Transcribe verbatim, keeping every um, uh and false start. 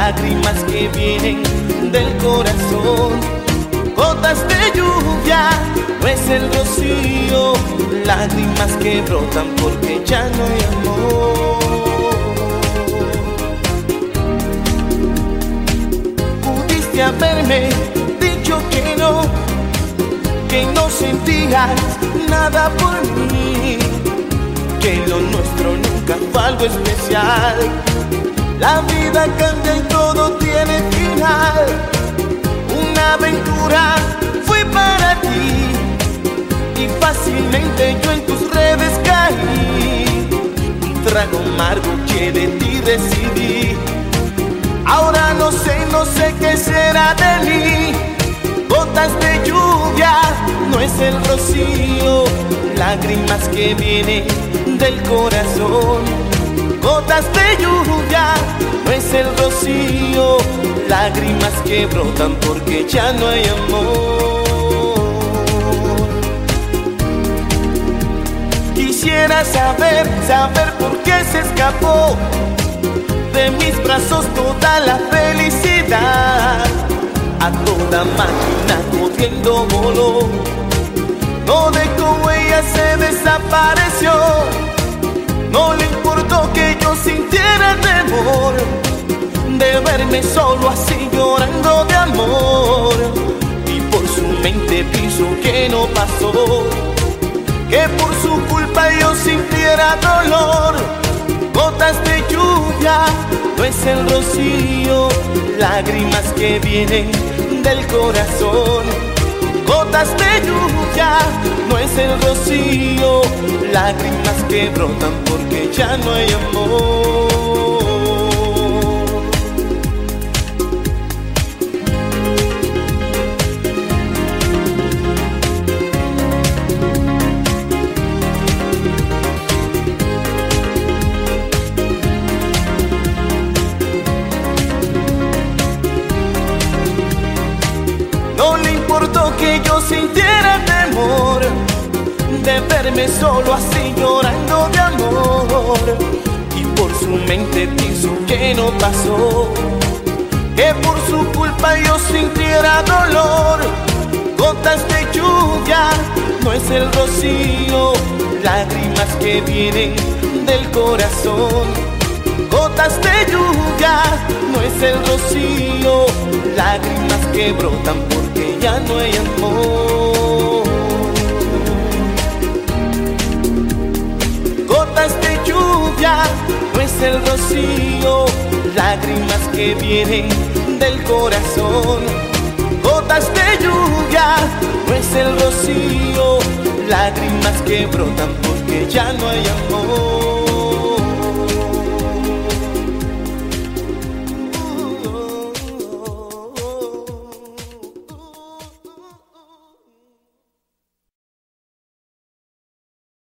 lágrimas que vienen del corazón. Gotas de lluvia, no es el rocío, lágrimas que brotan porque ya no hay amor. Pudiste haberme dicho que no, que no sentías nada por mí, que lo nuestro nunca fue algo especial. La vida cambia y todo tiene final. Una aventura fue para ti y fácilmente yo en tus redes caí. Un trago amargo que de ti decidí. Ahora no sé, no sé qué será de mí. Gotas de lluvia, no es el rocío, lágrimas que vienen del corazón. Gotas de lluvia, no es el rocío, lágrimas que brotan porque ya no hay amor. Quisiera saber, saber por qué se escapó de mis brazos toda la felicidad. A toda máquina corriendo voló, no dejó huella, se desapareció. No le importó que yo sintiera temor de verme solo así llorando de amor. Y por su mente pienso que no pasó, que por su culpa yo sintiera dolor. Gotas de lluvia, no es el rocío, lágrimas que vienen del corazón. Gotas de lluvia, no es el rocío, lágrimas que brotan porque ya no hay amor. No le importó que yo sintiera temor de verme solo así llorando de amor. Y por su mente pienso que no pasó, que por su culpa yo sintiera dolor. Gotas de lluvia, no es el rocío, lágrimas que vienen del corazón. Gotas de lluvia, no es el rocío, lágrimas que brotan porque ya no hay amor. Gotas de lluvia, no es el rocío, lágrimas que vienen del corazón. Gotas de lluvia, no es el rocío, lágrimas que brotan porque ya no hay amor.